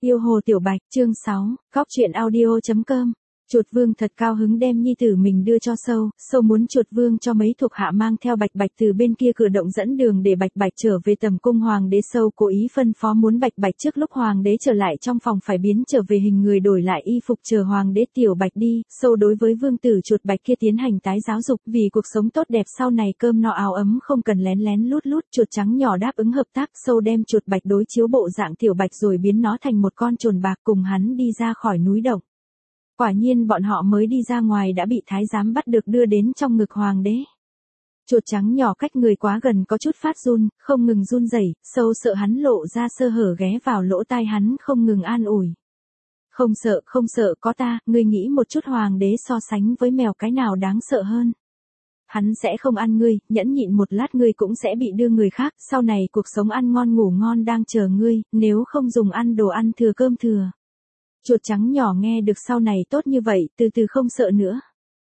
Yêu Hồ Tiểu Bạch, chương 6, Góc Chuyện Audio.com. Chuột Vương thật cao hứng đem nhi tử mình đưa cho Sâu, Sâu muốn Chuột Vương cho mấy thuộc hạ mang theo Bạch Bạch từ bên kia cửa động dẫn đường để Bạch Bạch trở về tầm cung hoàng đế. Sâu cố ý phân phó muốn Bạch Bạch trước lúc hoàng đế trở lại trong phòng phải biến trở về hình người, đổi lại y phục chờ hoàng đế. Tiểu Bạch đi. Sâu đối với vương tử Chuột Bạch kia tiến hành tái giáo dục, vì cuộc sống tốt đẹp sau này cơm no áo ấm không cần lén lén lút lút. Chuột trắng nhỏ đáp ứng hợp tác. Sâu đem Chuột Bạch đối chiếu bộ dạng Tiểu Bạch rồi biến nó thành một con trồn bạc, cùng hắn đi ra khỏi núi động. Quả nhiên bọn họ mới đi ra ngoài đã bị thái giám bắt được đưa đến trong ngực hoàng đế. Chuột trắng nhỏ cách người quá gần có chút phát run, không ngừng run rẩy. Sâu sợ hắn lộ ra sơ hở ghé vào lỗ tai hắn không ngừng an ủi. Không sợ, có ta, ngươi nghĩ một chút, hoàng đế so sánh với mèo cái nào đáng sợ hơn. Hắn sẽ không ăn ngươi, nhẫn nhịn một lát ngươi cũng sẽ bị đưa người khác, sau này cuộc sống ăn ngon ngủ ngon đang chờ ngươi, nếu không dùng ăn đồ ăn thừa cơm thừa. Chuột trắng nhỏ nghe được sau này tốt như vậy, từ từ không sợ nữa.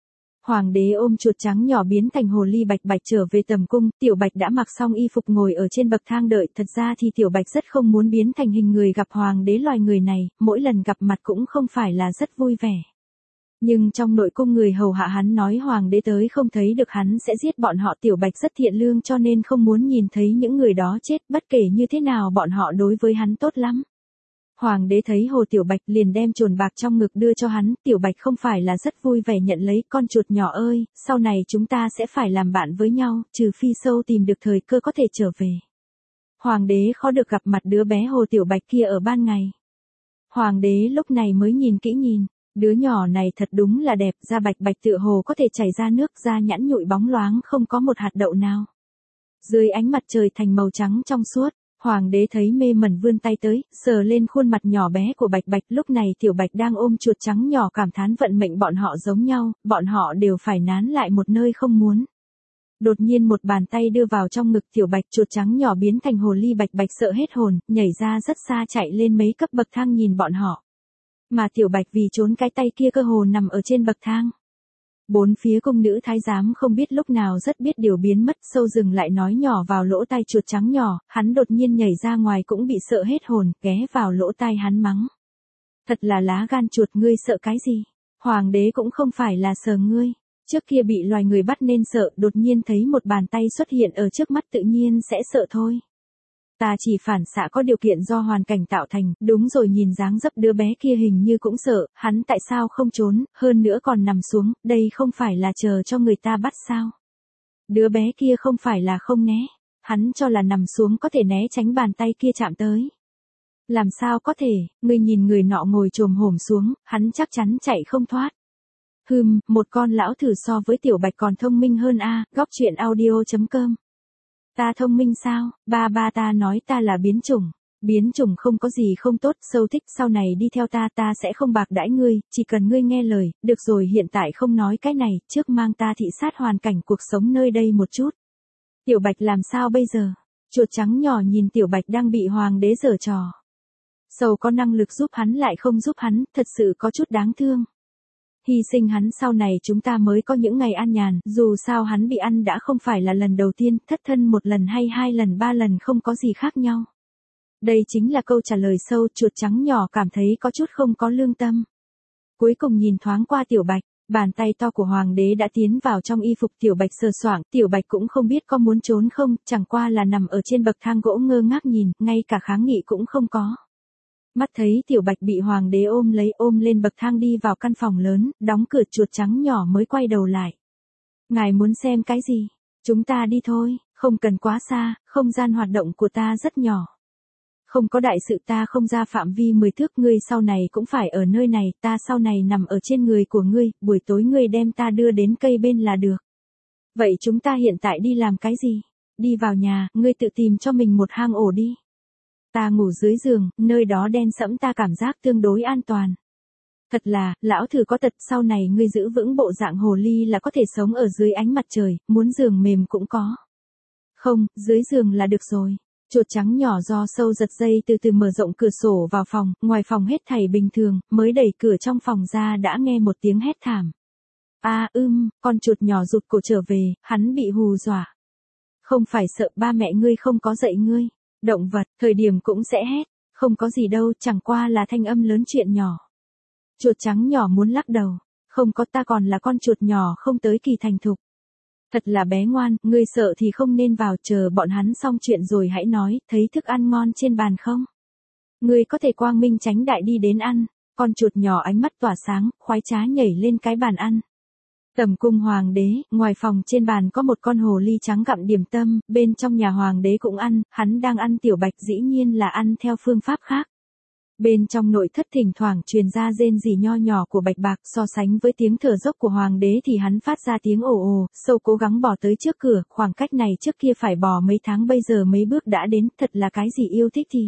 Hoàng đế ôm chuột trắng nhỏ biến thành hồ ly Bạch Bạch trở về tầm cung. Tiểu Bạch đã mặc xong y phục ngồi ở trên bậc thang đợi. Thật ra thì Tiểu Bạch rất không muốn biến thành hình người gặp hoàng đế loài người này, mỗi lần gặp mặt cũng không phải là rất vui vẻ. Nhưng trong nội cung người hầu hạ hắn nói hoàng đế tới không thấy được hắn sẽ giết bọn họ. Tiểu Bạch rất thiện lương cho nên không muốn nhìn thấy những người đó chết, bất kể như thế nào bọn họ đối với hắn tốt lắm. Hoàng đế thấy Hồ Tiểu Bạch liền đem trồn bạc trong ngực đưa cho hắn. Tiểu Bạch không phải là rất vui vẻ nhận lấy. Con chuột nhỏ ơi, sau này chúng ta sẽ phải làm bạn với nhau, trừ phi Sâu tìm được thời cơ có thể trở về. Hoàng đế khó được gặp mặt đứa bé Hồ Tiểu Bạch kia ở ban ngày. Hoàng đế lúc này mới nhìn kỹ nhìn. Đứa nhỏ này thật đúng là đẹp, da bạch bạch tựa hồ có thể chảy ra nước, da nhẵn nhụi bóng loáng không có một hạt đậu nào. Dưới ánh mặt trời thành màu trắng trong suốt. Hoàng đế thấy mê mẩn vươn tay tới, sờ lên khuôn mặt nhỏ bé của Bạch Bạch. Lúc này Tiểu Bạch đang ôm chuột trắng nhỏ cảm thán vận mệnh bọn họ giống nhau, bọn họ đều phải nán lại một nơi không muốn. Đột nhiên một bàn tay đưa vào trong ngực Tiểu Bạch, chuột trắng nhỏ biến thành hồ ly Bạch Bạch sợ hết hồn, nhảy ra rất xa chạy lên mấy cấp bậc thang nhìn bọn họ. Mà Tiểu Bạch vì trốn cái tay kia cơ hồ nằm ở trên bậc thang. Bốn phía cung nữ thái giám không biết lúc nào rất biết điều biến mất. Sâu dừng lại nói nhỏ vào lỗ tai chuột trắng nhỏ, hắn đột nhiên nhảy ra ngoài cũng bị sợ hết hồn, ghé vào lỗ tai hắn mắng. Thật là lá gan chuột, ngươi sợ cái gì? Hoàng đế cũng không phải là sợ ngươi. Trước kia bị loài người bắt nên sợ, đột nhiên thấy một bàn tay xuất hiện ở trước mắt tự nhiên sẽ sợ thôi. Ta chỉ phản xạ có điều kiện do hoàn cảnh tạo thành. Đúng rồi, nhìn dáng dấp đứa bé kia hình như cũng sợ, hắn tại sao không trốn, hơn nữa còn nằm xuống, đây không phải là chờ cho người ta bắt sao? Đứa bé kia không phải là không né, hắn cho là nằm xuống có thể né tránh bàn tay kia chạm tới. Làm sao có thể, ngươi nhìn người nọ ngồi chồm hổm xuống, hắn chắc chắn chạy không thoát. Một con lão thử so với Tiểu Bạch còn thông minh hơn a. Góc Chuyện Audio.com. Ta thông minh sao? Ba ta nói ta là biến chủng. Biến chủng không có gì không tốt. Sâu thích, sau này đi theo ta sẽ không bạc đãi ngươi, chỉ cần ngươi nghe lời. Được rồi, hiện tại không nói cái này, trước mang ta thị sát hoàn cảnh cuộc sống nơi đây một chút. Tiểu Bạch làm sao bây giờ? Chuột trắng nhỏ nhìn Tiểu Bạch đang bị hoàng đế giở trò. Sâu có năng lực giúp hắn lại không giúp hắn, thật sự có chút đáng thương. Hy sinh hắn sau này chúng ta mới có những ngày an nhàn, dù sao hắn bị ăn đã không phải là lần đầu tiên, thất thân một lần hay 2 lần 3 lần không có gì khác nhau. Đây chính là câu trả lời. Sâu, chuột trắng nhỏ cảm thấy có chút không có lương tâm. Cuối cùng nhìn thoáng qua Tiểu Bạch, bàn tay to của hoàng đế đã tiến vào trong y phục Tiểu Bạch sờ soạng. Tiểu Bạch cũng không biết có muốn trốn không, chẳng qua là nằm ở trên bậc thang gỗ ngơ ngác nhìn, ngay cả kháng nghị cũng không có. Mắt thấy Tiểu Bạch bị hoàng đế ôm lên bậc thang đi vào căn phòng lớn, đóng cửa. Chuột trắng nhỏ mới quay đầu lại. Ngài muốn xem cái gì? Chúng ta đi thôi, không cần quá xa, không gian hoạt động của ta rất nhỏ. Không có đại sự, ta không ra phạm vi 10 thước, ngươi sau này cũng phải ở nơi này, ta sau này nằm ở trên người của ngươi, buổi tối ngươi đem ta đưa đến cây bên là được. Vậy chúng ta hiện tại đi làm cái gì? Đi vào nhà, ngươi tự tìm cho mình một hang ổ đi. Ta ngủ dưới giường, nơi đó đen sẫm, ta cảm giác tương đối an toàn. Thật là, lão thử có tật, sau này ngươi giữ vững bộ dạng hồ ly là có thể sống ở dưới ánh mặt trời, muốn giường mềm cũng có. Không, dưới giường là được rồi. Chuột trắng nhỏ do Sâu giật dây từ từ mở rộng cửa sổ vào phòng, ngoài phòng hết thảy bình thường, mới đẩy cửa trong phòng ra đã nghe một tiếng hét thảm. Con chuột nhỏ rụt cổ trở về, hắn bị hù dọa. Không phải sợ ba mẹ ngươi không có dạy ngươi. Động vật, thời điểm cũng sẽ hét. Không có gì đâu, chẳng qua là thanh âm lớn chuyện nhỏ. Chuột trắng nhỏ muốn lắc đầu. Không có, ta còn là con chuột nhỏ không tới kỳ thành thục. Thật là bé ngoan, ngươi sợ thì không nên vào, chờ bọn hắn xong chuyện rồi hãy nói, thấy thức ăn ngon trên bàn không? Ngươi có thể quang minh chánh đại đi đến ăn. Con chuột nhỏ ánh mắt tỏa sáng, khoái trá nhảy lên cái bàn ăn. Tầm cung hoàng đế, ngoài phòng trên bàn có một con hồ ly trắng gặm điểm tâm, bên trong nhà hoàng đế cũng ăn, hắn đang ăn tiểu bạch dĩ nhiên là ăn theo phương pháp khác. Bên trong nội thất thỉnh thoảng truyền ra rên rỉ nho nhỏ của bạch bạc, so sánh với tiếng thở dốc của hoàng đế thì hắn phát ra tiếng ồ ồ, sâu cố gắng bỏ tới trước cửa, khoảng cách này trước kia phải bò mấy tháng bây giờ mấy bước đã đến, thật là cái gì yêu thích thì.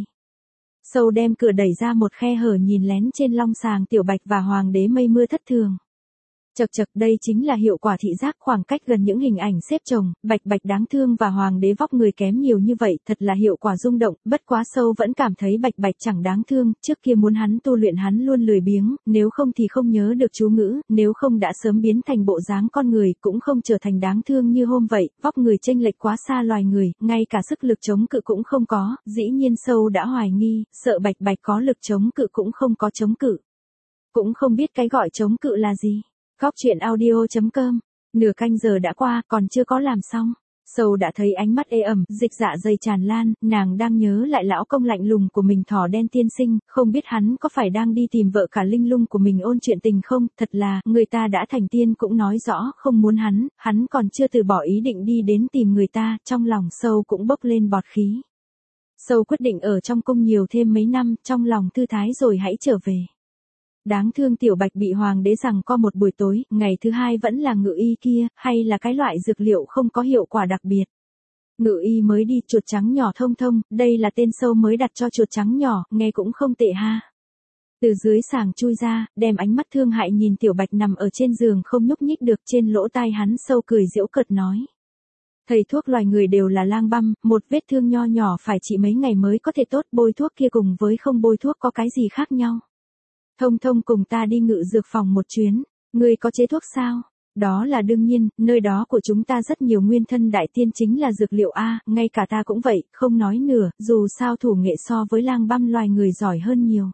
Sâu đem cửa đẩy ra một khe hở nhìn lén trên long sàng tiểu bạch và hoàng đế mây mưa thất thường. Chật chật, đây chính là hiệu quả thị giác, khoảng cách gần những hình ảnh xếp chồng, bạch bạch đáng thương và hoàng đế vóc người kém nhiều như vậy, thật là hiệu quả rung động, bất quá Sâu vẫn cảm thấy bạch bạch chẳng đáng thương, trước kia muốn hắn tu luyện hắn luôn lười biếng, nếu không thì không nhớ được chú ngữ, nếu không đã sớm biến thành bộ dáng con người, cũng không trở thành đáng thương như hôm vậy, vóc người chênh lệch quá xa loài người, ngay cả sức lực chống cự cũng không có, dĩ nhiên Sâu đã hoài nghi, sợ bạch bạch có lực chống cự cũng không có chống cự. Cũng không biết cái gọi chống cự là gì. Góc chuyện audio.com. Nửa canh giờ đã qua, còn chưa có làm xong. Sâu đã thấy ánh mắt ê ẩm, dịch dạ dày tràn lan, nàng đang nhớ lại lão công lạnh lùng của mình thỏ đen tiên sinh, không biết hắn có phải đang đi tìm vợ cả linh lung của mình ôn chuyện tình không, thật là, người ta đã thành tiên cũng nói rõ không muốn hắn còn chưa từ bỏ ý định đi đến tìm người ta, trong lòng Sâu cũng bốc lên bọt khí. Sâu quyết định ở trong cung nhiều thêm mấy năm, trong lòng thư thái rồi hãy trở về. Đáng thương tiểu bạch bị hoàng đế giằng co một buổi tối, ngày thứ hai vẫn là ngự y kia, hay là cái loại dược liệu không có hiệu quả đặc biệt. Ngự y mới đi, chuột trắng nhỏ thông thông, đây là tên Sâu mới đặt cho chuột trắng nhỏ, nghe cũng không tệ ha. Từ dưới sàng chui ra, đem ánh mắt thương hại nhìn tiểu bạch nằm ở trên giường không nhúc nhích được, trên lỗ tai hắn Sâu cười giễu cợt nói. Thầy thuốc loài người đều là lang băm, một vết thương nho nhỏ phải trị mấy ngày mới có thể tốt, bôi thuốc kia cùng với không bôi thuốc có cái gì khác nhau. Thông thông cùng ta đi ngự dược phòng một chuyến, ngươi có chế thuốc sao? Đó là đương nhiên, nơi đó của chúng ta rất nhiều nguyên thân đại tiên chính là dược liệu A, ngay cả ta cũng vậy, không nói nửa, dù sao thủ nghệ so với lang băm loài người giỏi hơn nhiều.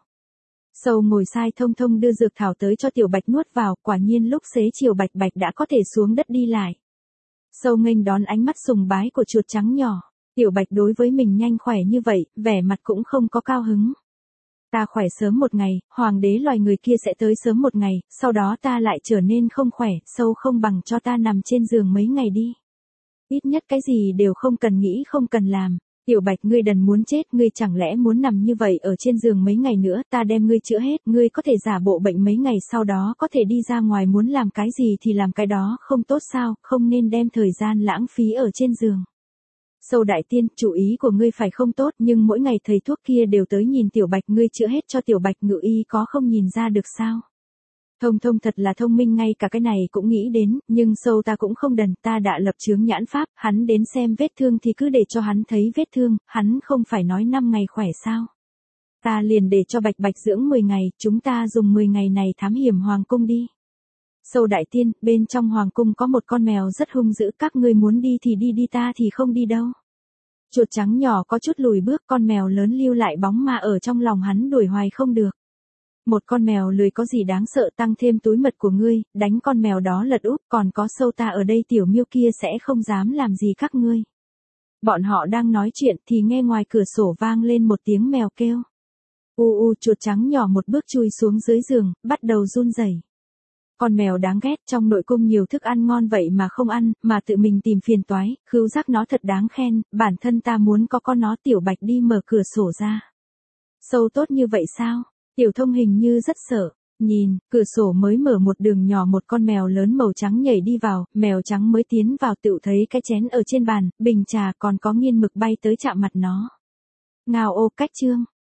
Sâu ngồi sai thông thông đưa dược thảo tới cho tiểu bạch nuốt vào, quả nhiên lúc xế chiều bạch bạch đã có thể xuống đất đi lại. Sâu nghênh đón ánh mắt sùng bái của chuột trắng nhỏ, tiểu bạch đối với mình nhanh khỏe như vậy, vẻ mặt cũng không có cao hứng. Ta khỏe sớm một ngày, hoàng đế loài người kia sẽ tới sớm một ngày, sau đó ta lại trở nên không khỏe, Sâu không bằng cho ta nằm trên giường mấy ngày đi. Ít nhất cái gì đều không cần nghĩ không cần làm. Tiểu bạch ngươi đần muốn chết, ngươi chẳng lẽ muốn nằm như vậy ở trên giường mấy ngày nữa, ta đem ngươi chữa hết, ngươi có thể giả bộ bệnh mấy ngày sau đó có thể đi ra ngoài muốn làm cái gì thì làm cái đó, không tốt sao, không nên đem thời gian lãng phí ở trên giường. Sâu đại tiên, chủ ý của ngươi phải không tốt, nhưng mỗi ngày thầy thuốc kia đều tới nhìn tiểu bạch, ngươi chữa hết cho tiểu bạch, ngự y có không nhìn ra được sao? Thông thông thật là thông minh, ngay cả cái này cũng nghĩ đến, nhưng Sâu ta cũng không đần, ta đã lập chướng nhãn pháp, hắn đến xem vết thương thì cứ để cho hắn thấy vết thương, hắn không phải nói 5 ngày khỏe sao? Ta liền để cho bạch bạch dưỡng 10 ngày, chúng ta dùng 10 ngày này thám hiểm hoàng cung đi. Sâu đại tiên, bên trong hoàng cung có một con mèo rất hung dữ, các ngươi muốn đi thì đi ta thì không đi đâu. Chuột trắng nhỏ có chút lùi bước, con mèo lớn lưu lại bóng ma ở trong lòng hắn đuổi hoài không được. Một con mèo lười có gì đáng sợ, tăng thêm túi mật của ngươi, đánh con mèo đó lật úp, còn có Sâu ta ở đây tiểu miêu kia sẽ không dám làm gì các ngươi. Bọn họ đang nói chuyện thì nghe ngoài cửa sổ vang lên một tiếng mèo kêu. Chuột trắng nhỏ một bước chui xuống dưới giường, bắt đầu run rẩy. Con mèo đáng ghét, trong nội cung nhiều thức ăn ngon vậy mà không ăn, mà tự mình tìm phiền toái, khứu giác nó thật đáng khen, bản thân ta muốn có con nó. Tiểu bạch đi mở cửa sổ ra. Sâu tốt như vậy sao? Tiểu thông hình như rất sợ. Nhìn, cửa sổ mới mở một đường nhỏ, một con mèo lớn màu trắng nhảy đi vào, mèo trắng mới tiến vào tự thấy cái chén ở trên bàn, bình trà còn có nghiên mực bay tới chạm mặt nó. Ngao ô cách chương.